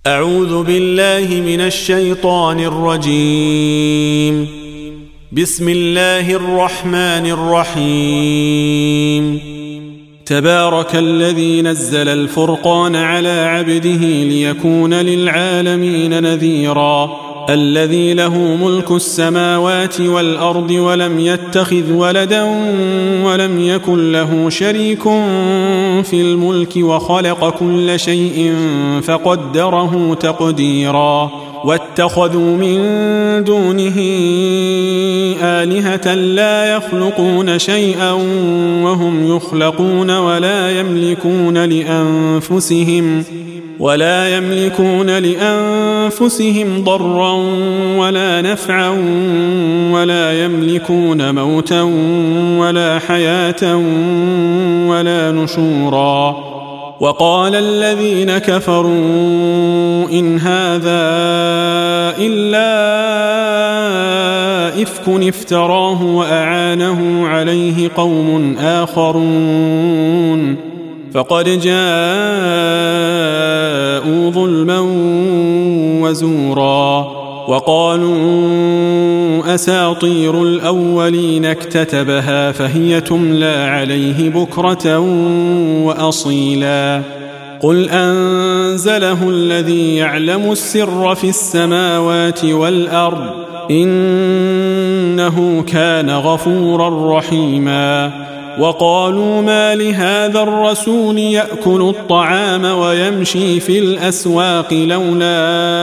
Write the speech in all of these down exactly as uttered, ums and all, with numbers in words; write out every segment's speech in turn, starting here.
أعوذ بالله من الشيطان الرجيم. بسم الله الرحمن الرحيم. تبارك الذي نزل الفرقان على عبده ليكون للعالمين نذيرا. الذي له ملك السماوات والأرض ولم يتخذ ولدا ولم يكن له شريك في الملك وخلق كل شيء فقدره تقديرا. واتخذوا من دونه آلهة لا يخلقون شيئا وهم يخلقون ولا يملكون لأنفسهم ولا يملكون لأنفسهم ضرا ولا نفعا ولا يملكون موتا ولا حياة ولا نشورا. وقال الذين كفروا إن هذا إلا إفك افتراه وأعانه عليه قوم آخرون فقد جاءوا ظلما وزورا. وقالوا أساطير الأولين اكتتبها فهي تملى عليه بكرة وأصيلا. قل أنزله الذي يعلم السر في السماوات والأرض إنه كان غفورا رحيما. وقالوا ما لهذا الرسول يأكل الطعام ويمشي في الأسواق لولا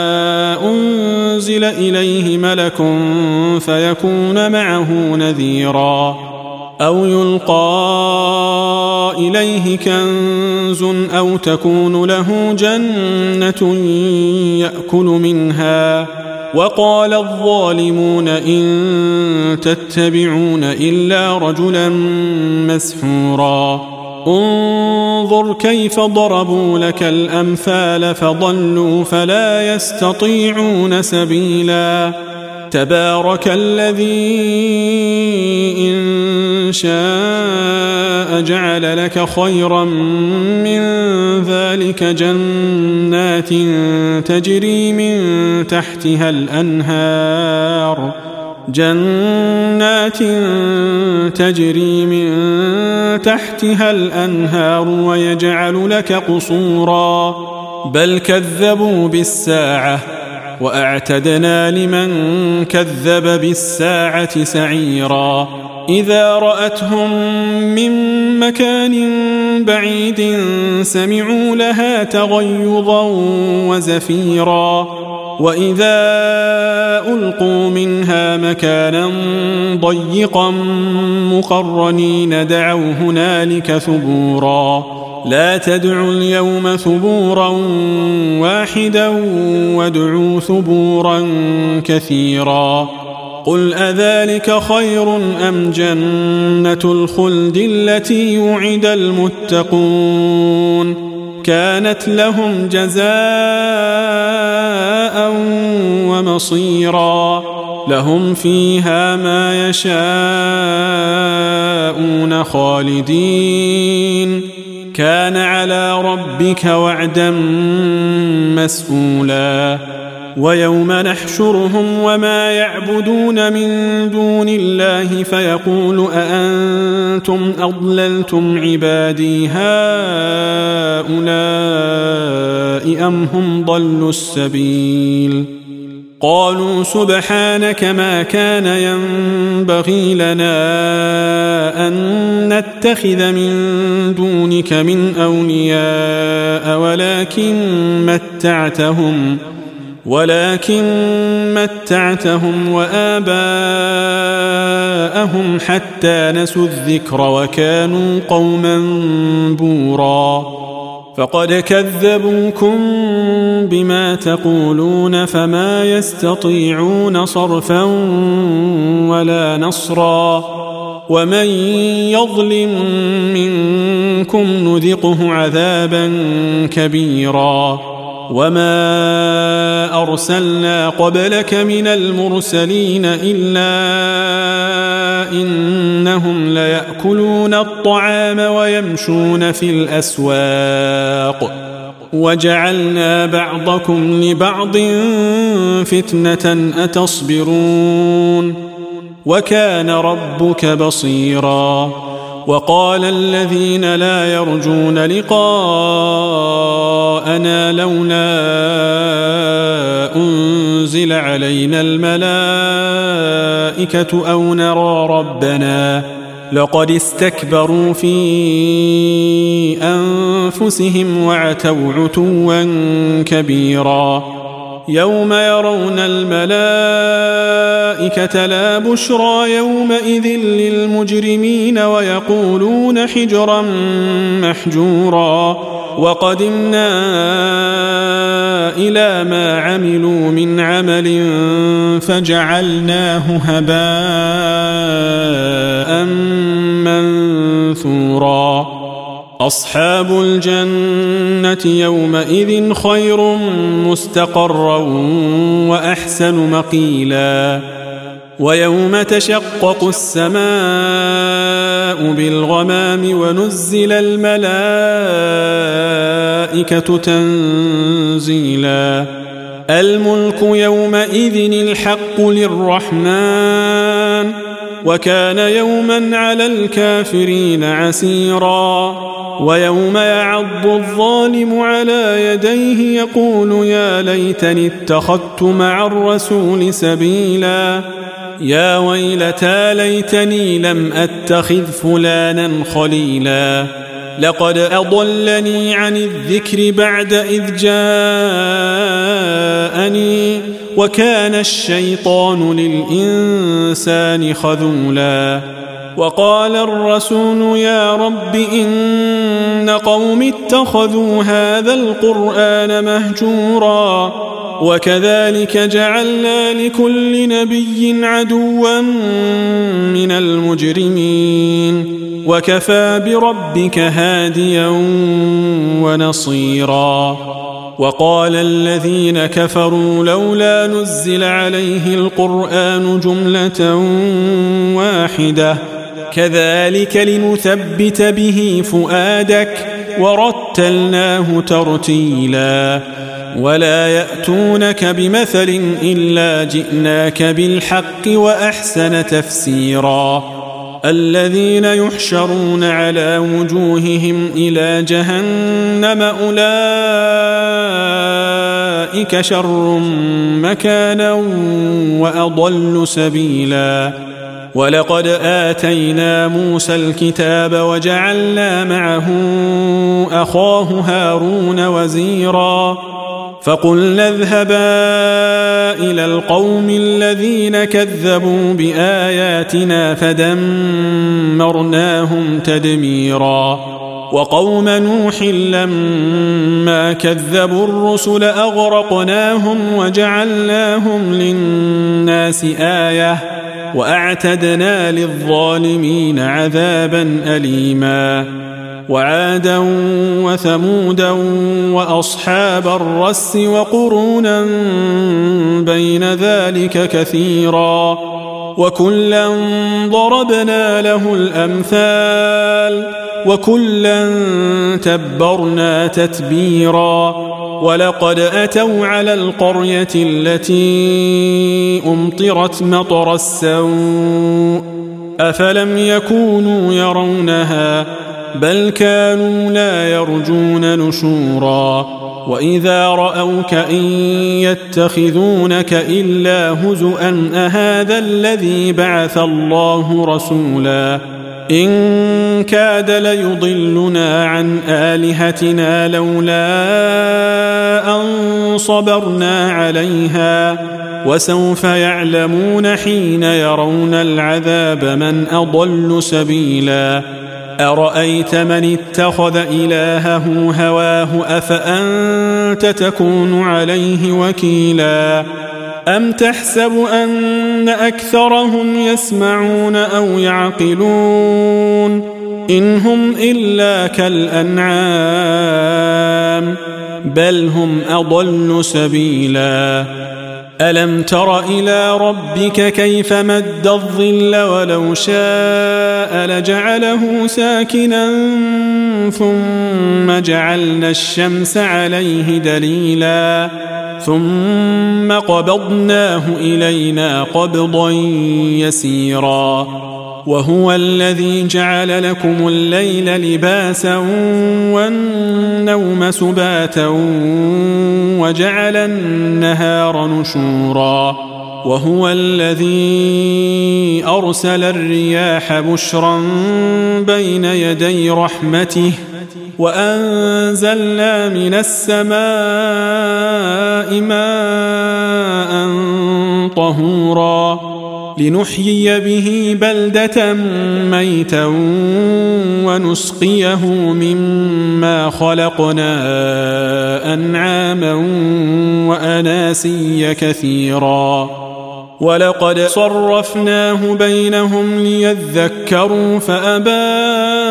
أنزل إليه ملك فيكون معه نذيرا. أو يلقى إليه كنز أو تكون له جنة يأكل منها. وقال الظالمون إن تتبعون إلا رجلا مسحورا. انظر كيف ضربوا لك الأمثال فضلوا فلا يستطيعون سبيلا. تبارك الذي إن شاء جعل لك خيرا من ذلك جنات تجري من تحتها الأنهار جنات تجري من تحتها الأنهار ويجعل لك قصورا. بل كذبوا بالساعة وأعتدنا لمن كذب بالساعة سعيرا. إذا رأتهم من مكان بعيد سمعوا لها تغيظا وزفيرا. وإذا ألقوا منها مكانا ضيقا مقرنين دعوا هنالك ثبورا. لا تدعوا اليوم ثبورا واحدا وادعوا ثبورا كثيرا. قل أذلك خير أم جنة الخلد التي وعد المتقون كانت لهم جزاء ومصيرا. لهم فيها ما يشاءون خالدين كان على ربك وعدا مسئولا. ويوم نحشرهم وما يعبدون من دون الله فيقول أأنتم أضللتم عبادي هؤلاء أم هم ضلوا السبيل. قالوا سبحانك ما كان ينبغي لنا أن نتخذ من دونك من أولياء ولكن متعتهم ولكن متعتهم وآباءهم حتى نسوا الذكر وكانوا قوما بورا. فقد كذبوكم بما تقولون فما يستطيعون صرفا ولا نصرا. ومن يظلم منكم نذقه عذابا كبيرا. وما أرسلنا قبلك من المرسلين إلا إنهم ليأكلون الطعام ويمشون في الأسواق وجعلنا بعضكم لبعض فتنة أتصبرون وكان ربك بصيرا وقال الذين لا يرجون لقاءنا لولا أنزل علينا الملائكة أو نرى ربنا لقد استكبروا في أنفسهم وعتوا عتوا كبيرا يوم يرون الملائكة لا بشرى يومئذ للمجرمين ويقولون حجرا محجورا وقدمنا إلى ما عملوا من عمل فجعلناه هباء منثورا أصحاب الجنة يومئذ خير مستقرا وأحسن مقيلا ويوم تشقق السماء بالغمام ونزل الملائكة تنزيلا الملك يومئذ الحق للرحمن وكان يوما على الكافرين عسيرا ويوم يعض الظالم على يديه يقول يا ليتني اتخذت مع الرسول سبيلا يا ويلتى ليتني لم أتخذ فلانا خليلا لقد أضلني عن الذكر بعد إذ جاءني وكان الشيطان للإنسان خذولا وقال الرسول يا رب إن قوم اتخذوا هذا القرآن مهجورا وكذلك جعلنا لكل نبي عدوا من المجرمين وكفى بربك هاديا ونصيرا وقال الذين كفروا لولا نزل عليه القرآن جملة واحدة كذلك لنثبت به فؤادك ورتلناه ترتيلا ولا يأتونك بمثل إلا جئناك بالحق وأحسن تفسيرا الذين يحشرون على وجوههم إلى جهنم أولئك شر مكانا وأضل سبيلا ولقد آتينا موسى الكتاب وجعلنا معه أخاه هارون وزيرا فقلنا اذهبا إلى القوم الذين كذبوا بآياتنا فدمرناهم تدميرا وقوم نوح لما كذبوا الرسل أغرقناهم وجعلناهم للناس آية وأعتدنا للظالمين عذابا أليما وعادا وثمودا وأصحاب الرس وقرونا بين ذلك كثيرا وكلا ضربنا له الأمثال وكلا تبرنا تتبيرا ولقد أتوا على القرية التي أمطرت مطر السوء أفلم يكونوا يرونها بل كانوا لا يرجون نشورا وإذا رأوك إن يتخذونك إلا هزؤا أهذا الذي بعث الله رسولا إن كاد ليضلنا عن آلهتنا لولا أن صبرنا عليها وسوف يعلمون حين يرون العذاب من أضل سبيلا أرأيت من اتخذ إلهه هواه أفأنت تكون عليه وكيلا أم تحسب أن أكثرهم يسمعون أو يعقلون إن هم إلا كالأنعام بل هم أضل سبيلا ألم تر إلى ربك كيف مد الظل ولو شاء لجعله ساكنا ثم جعلنا الشمس عليه دليلا ثم قبضناه إلينا قبضا يسيرا وهو الذي جعل لكم الليل لباسا والنوم سباتا وجعل النهار نشورا وهو الذي أرسل الرياح بشرا بين يدي رحمته وأنزلنا من السماء ماء طهورا لنحيي به بلدة ميتا ونسقيه مما خلقنا أنعاما وأناسيا كثيرا ولقد صرفناه بينهم ليذكروا فأبى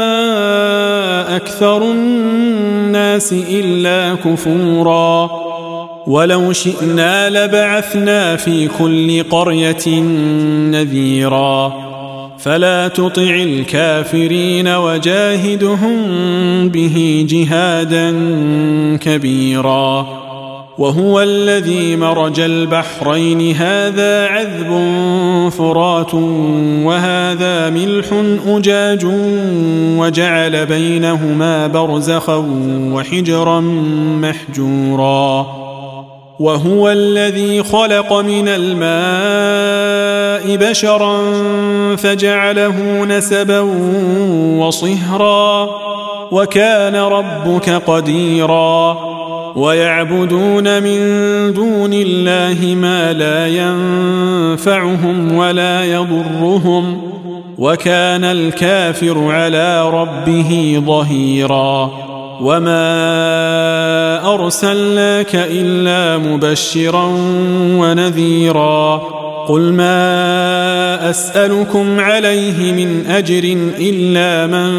أكثر الناس إلا كفورا ولو شئنا لبعثنا في كل قرية نذيرا فلا تطع الكافرين وجاهدهم به جهادا كبيرا وهو الذي مرج البحرين هذا عذب فرات وهذا ملح أجاج وجعل بينهما برزخا وحجرا محجورا وهو الذي خلق من الماء بشرا فجعله نسبا وصهرا وكان ربك قديرا ويعبدون من دون الله ما لا ينفعهم ولا يضرهم وكان الكافر على ربه ظهيرا وما أرسلناك إلا مبشرا ونذيرا قل ما أسألكم عليه من أجر إلا من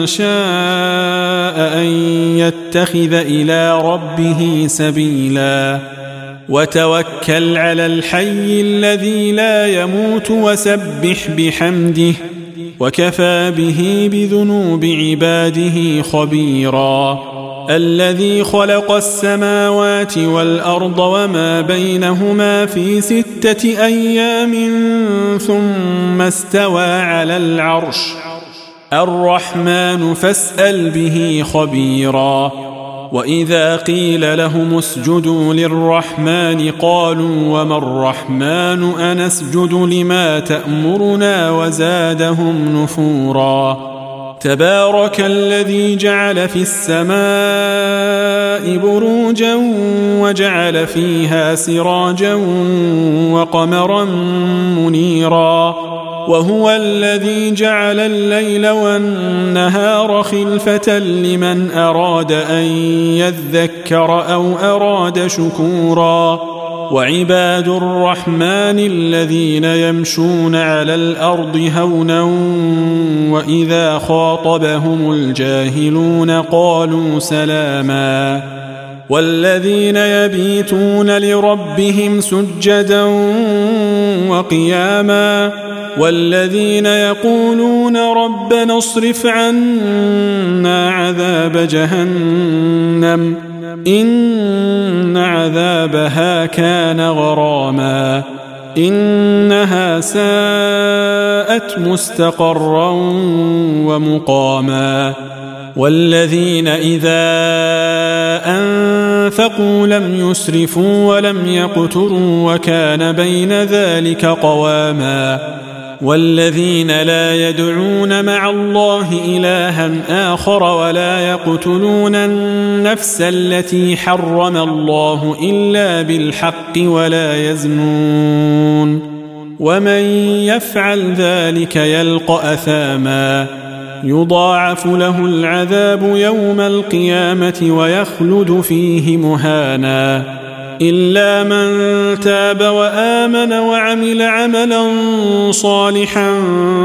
شاء أن يتخذ إلى ربه سبيلا وتوكل على الحي الذي لا يموت وسبح بحمده وكفى به بذنوب عباده خبيرا الذي خلق السماوات والأرض وما بينهما في ستة أيام ثم استوى على العرش الرحمن فاسأل به خبيرا وإذا قيل لهم اسجدوا للرحمن قالوا وما الرحمن أنسجد لما تأمرنا وزادهم نفورا تبارك الذي جعل في السماء بروجا وجعل فيها سراجا وقمرا منيرا وهو الذي جعل الليل والنهار خلفة لمن أراد أن يذكر أو أراد شكورا وعباد الرحمن الذين يمشون على الأرض هونا وإذا خاطبهم الجاهلون قالوا سلاما والذين يبيتون لربهم سجدا وقياما والذين يقولون ربنا اصرف عنا عذاب جهنم إن عذابها كان غراما إنها ساءت مستقرا ومقاما والذين إذا أنفقوا لم يسرفوا ولم يقتروا وكان بين ذلك قواما والذين لا يدعون مع الله إلها آخر ولا يقتلون النفس التي حرم الله إلا بالحق ولا يزنون ومن يفعل ذلك يلقى أثاما يضاعف له العذاب يوم القيامة ويخلد فيه مهانا إلا من تاب وآمن وعمل عملا صالحا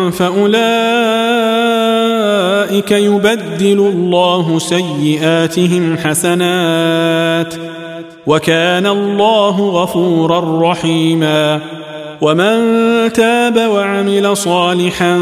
فأولئك يبدل الله سيئاتهم حسنات وكان الله غفورا رحيما ومن تاب وعمل صالحا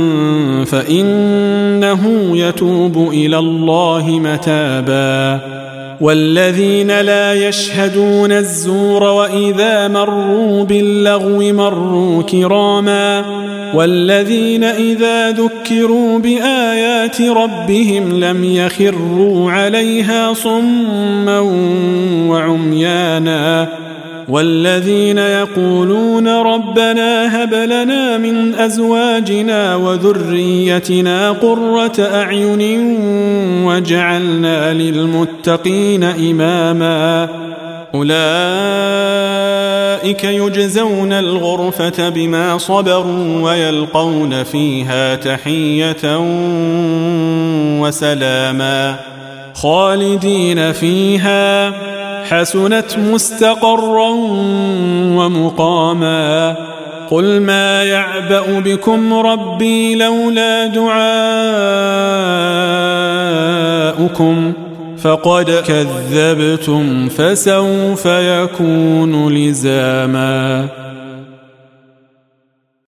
فإنه يتوب إلى الله متابا والذين لا يشهدون الزور وإذا مروا باللغو مروا كراما والذين إذا ذكروا بآيات ربهم لم يخروا عليها صما وعميانا والذين يقولون ربنا هب لنا من أزواجنا وذريتنا قرة أعين واجعلنا للمتقين إماما أولئك يجزون الغرفة بما صبروا ويلقون فيها تحية وسلاما خالدين فيها حسنت مستقرا ومقاما قل ما يعبأ بكم ربي لولا دعاؤكم فقد كذبتم فسوف يكون لزاما.